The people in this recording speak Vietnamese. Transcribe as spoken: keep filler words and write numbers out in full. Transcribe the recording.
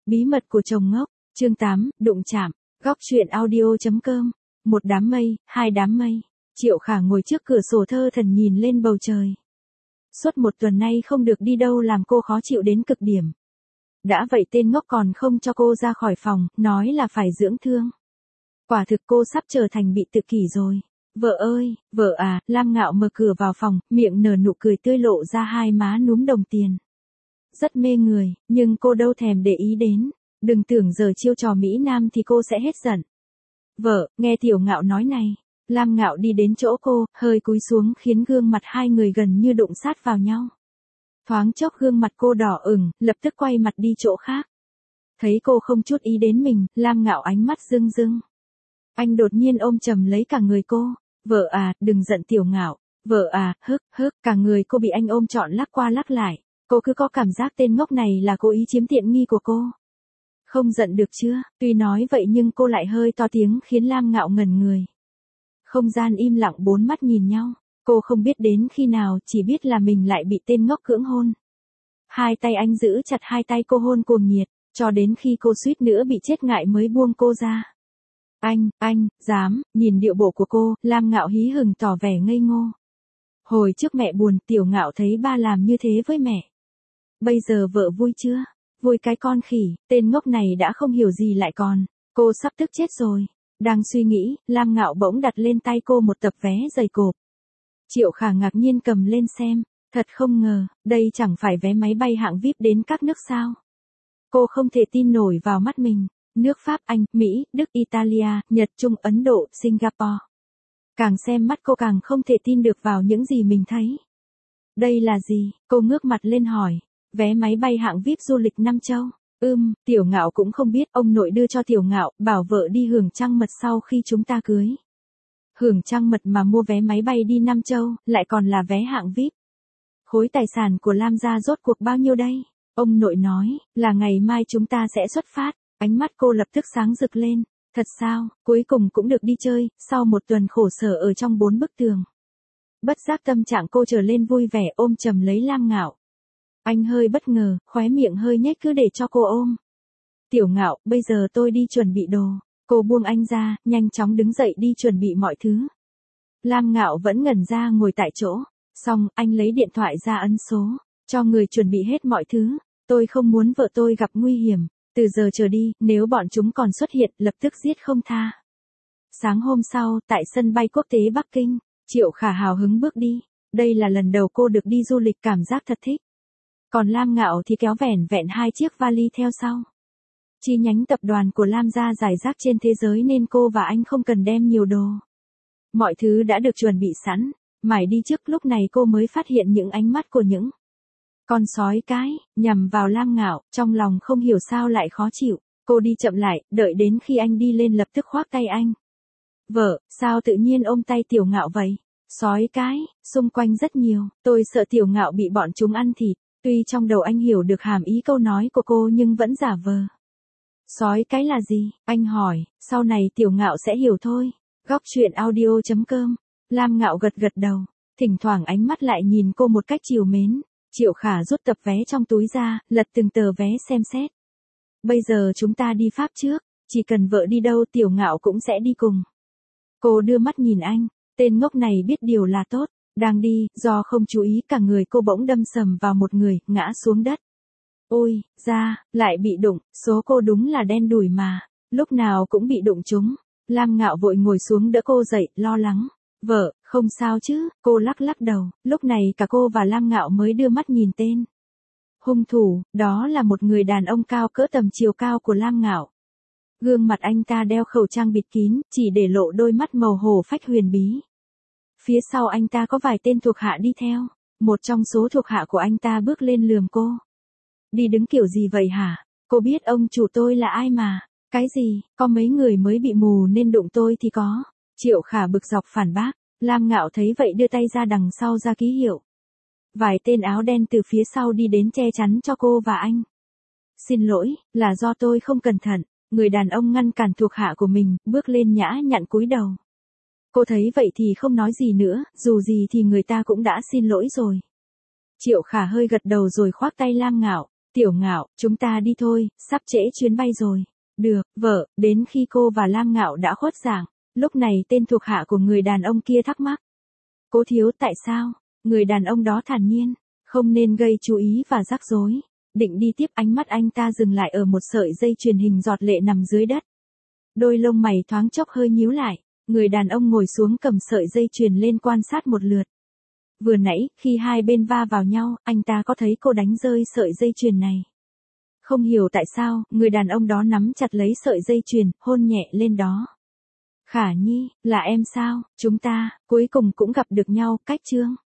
Bí mật của chồng ngốc, chương tám, đụng chạm, góc truyện audio.com. Một đám mây, hai đám mây. Triệu Khả ngồi trước cửa sổ thơ thẩn nhìn lên bầu trời. Suốt một tuần nay không được đi đâu làm cô khó chịu đến cực điểm. Đã vậy tên ngốc còn không cho cô ra khỏi phòng, nói là phải dưỡng thương. Quả thực cô sắp trở thành bị tự kỷ rồi. Vợ ơi, vợ à, Lam Ngạo mở cửa vào phòng, miệng nở nụ cười tươi lộ ra hai má núm đồng tiền. Rất mê người, nhưng cô đâu thèm để ý đến. Đừng tưởng giờ chiêu trò Mỹ Nam thì cô sẽ hết giận. Vợ, nghe Tiểu Ngạo nói này. Lam Ngạo đi đến chỗ cô, hơi cúi xuống khiến gương mặt hai người gần như đụng sát vào nhau. Thoáng chốc gương mặt cô đỏ ửng, lập tức quay mặt đi chỗ khác. Thấy cô không chút ý đến mình, Lam Ngạo ánh mắt rưng rưng. Anh đột nhiên ôm chầm lấy cả người cô. Vợ à, đừng giận Tiểu Ngạo. Vợ à, hức, hức, cả người cô bị anh ôm trọn lắc qua lắc lại. Cô cứ có cảm giác tên ngốc này là cố ý chiếm tiện nghi của cô. Không giận được chưa? Tuy nói vậy nhưng cô lại hơi to tiếng khiến Lam Ngạo ngẩn người. Không gian im lặng, bốn mắt nhìn nhau. Cô không biết đến khi nào, chỉ biết là mình lại bị tên ngốc cưỡng hôn. Hai tay anh giữ chặt hai tay cô hôn cuồng nhiệt, cho đến khi cô suýt nữa bị chết ngại mới buông cô ra. Anh, anh, dám, nhìn điệu bộ của cô, Lam Ngạo hí hửng tỏ vẻ ngây ngô. Hồi trước mẹ buồn, Tiểu Ngạo thấy ba làm như thế với mẹ. Bây giờ vợ vui chưa? Vui cái con khỉ, tên ngốc này đã không hiểu gì lại còn. Cô sắp tức chết rồi. Đang suy nghĩ, Lam Ngạo bỗng đặt lên tay cô một tập vé dày cộp. Triệu Khả ngạc nhiên cầm lên xem. Thật không ngờ, đây chẳng phải vé máy bay hạng vi ai pi đến các nước sao. Cô không thể tin nổi vào mắt mình. Nước Pháp, Anh, Mỹ, Đức, Italia, Nhật, Trung, Ấn Độ, Singapore. Càng xem mắt cô càng không thể tin được vào những gì mình thấy. Đây là gì? Cô ngước mặt lên hỏi. Vé máy bay hạng vi ai pi du lịch Nam Châu. Ưm, Tiểu Ngạo cũng không biết, ông nội đưa cho Tiểu Ngạo, bảo vợ đi hưởng trăng mật sau khi chúng ta cưới. Hưởng trăng mật mà mua vé máy bay đi Nam Châu, lại còn là vé hạng vi ai pi. Khối tài sản của Lam gia rốt cuộc bao nhiêu đây? Ông nội nói, là ngày mai chúng ta sẽ xuất phát. Ánh mắt cô lập tức sáng rực lên. Thật sao, cuối cùng cũng được đi chơi, sau một tuần khổ sở ở trong bốn bức tường. Bất giác tâm trạng cô trở lên vui vẻ, ôm chầm lấy Lam Ngạo. Anh hơi bất ngờ, khóe miệng hơi nhếch cứ để cho cô ôm. Tiểu Ngạo, bây giờ tôi đi chuẩn bị đồ. Cô buông anh ra, nhanh chóng đứng dậy đi chuẩn bị mọi thứ. Lam Ngạo vẫn ngẩn ra ngồi tại chỗ. Xong, anh lấy điện thoại ra ấn số, cho người chuẩn bị hết mọi thứ. Tôi không muốn vợ tôi gặp nguy hiểm. Từ giờ trở đi, nếu bọn chúng còn xuất hiện, lập tức giết không tha. Sáng hôm sau, tại sân bay quốc tế Bắc Kinh, Triệu Khả hào hứng bước đi. Đây là lần đầu cô được đi du lịch, cảm giác thật thích. Còn Lam Ngạo thì kéo vẻn vẹn hai chiếc vali theo sau. Chi nhánh tập đoàn của Lam gia rải rác trên thế giới nên cô và anh không cần đem nhiều đồ. Mọi thứ đã được chuẩn bị sẵn. Mãi đi trước lúc này cô mới phát hiện những ánh mắt của những con sói cái, nhằm vào Lam Ngạo, trong lòng không hiểu sao lại khó chịu. Cô đi chậm lại, đợi đến khi anh đi lên lập tức khoác tay anh. Vợ, sao tự nhiên ôm tay Tiểu Ngạo vậy? Sói cái, xung quanh rất nhiều, tôi sợ Tiểu Ngạo bị bọn chúng ăn thịt. Tuy trong đầu anh hiểu được hàm ý câu nói của cô nhưng vẫn giả vờ. Sói cái là gì? Anh hỏi, sau này Tiểu Ngạo sẽ hiểu thôi. Góc truyện audio.com. Lam Ngạo gật gật đầu, thỉnh thoảng ánh mắt lại nhìn cô một cách trìu mến. Triệu Khả rút tập vé trong túi ra, lật từng tờ vé xem xét. Bây giờ chúng ta đi Pháp trước, chỉ cần vợ đi đâu Tiểu Ngạo cũng sẽ đi cùng. Cô đưa mắt nhìn anh, tên ngốc này biết điều là tốt. Đang đi, do không chú ý cả người cô bỗng đâm sầm vào một người, ngã xuống đất. Ôi, da, lại bị đụng, số cô đúng là đen đủi mà, lúc nào cũng bị đụng chúng. Lam Ngạo vội ngồi xuống đỡ cô dậy, lo lắng. Vợ, không sao chứ, cô lắc lắc đầu, lúc này cả cô và Lam Ngạo mới đưa mắt nhìn tên hung thủ, đó là một người đàn ông cao cỡ tầm chiều cao của Lam Ngạo. Gương mặt anh ta đeo khẩu trang bịt kín, chỉ để lộ đôi mắt màu hổ phách huyền bí. Phía sau anh ta có vài tên thuộc hạ đi theo, một trong số thuộc hạ của anh ta bước lên lườm cô. Đi đứng kiểu gì vậy hả? Cô biết ông chủ tôi là ai mà? Cái gì, có mấy người mới bị mù nên đụng tôi thì có. Triệu Khả bực dọc phản bác. Lam Ngạo thấy vậy đưa tay ra đằng sau ra ký hiệu. Vài tên áo đen từ phía sau đi đến che chắn cho cô và anh. Xin lỗi, là do tôi không cẩn thận. Người đàn ông ngăn cản thuộc hạ của mình, bước lên nhã nhặn cúi đầu. Cô thấy vậy thì không nói gì nữa, dù gì thì người ta cũng đã xin lỗi rồi. Triệu Khả hơi gật đầu rồi khoác tay Lam Ngạo. Tiểu Ngạo, chúng ta đi thôi, sắp trễ chuyến bay rồi. Được, vợ, đến khi cô và Lam Ngạo đã khuất dạng, lúc này tên thuộc hạ của người đàn ông kia thắc mắc. Cố thiếu tại sao? Người đàn ông đó thản nhiên, không nên gây chú ý và rắc rối. Định đi tiếp, ánh mắt anh ta dừng lại ở một sợi dây chuyền hình giọt lệ nằm dưới đất. Đôi lông mày thoáng chốc hơi nhíu lại, người đàn ông ngồi xuống cầm sợi dây chuyền lên quan sát một lượt. Vừa nãy, khi hai bên va vào nhau, anh ta có thấy cô đánh rơi sợi dây chuyền này. Không hiểu tại sao, người đàn ông đó nắm chặt lấy sợi dây chuyền, hôn nhẹ lên đó. Khả Nhi, là em sao, chúng ta, cuối cùng cũng gặp được nhau, cách chương.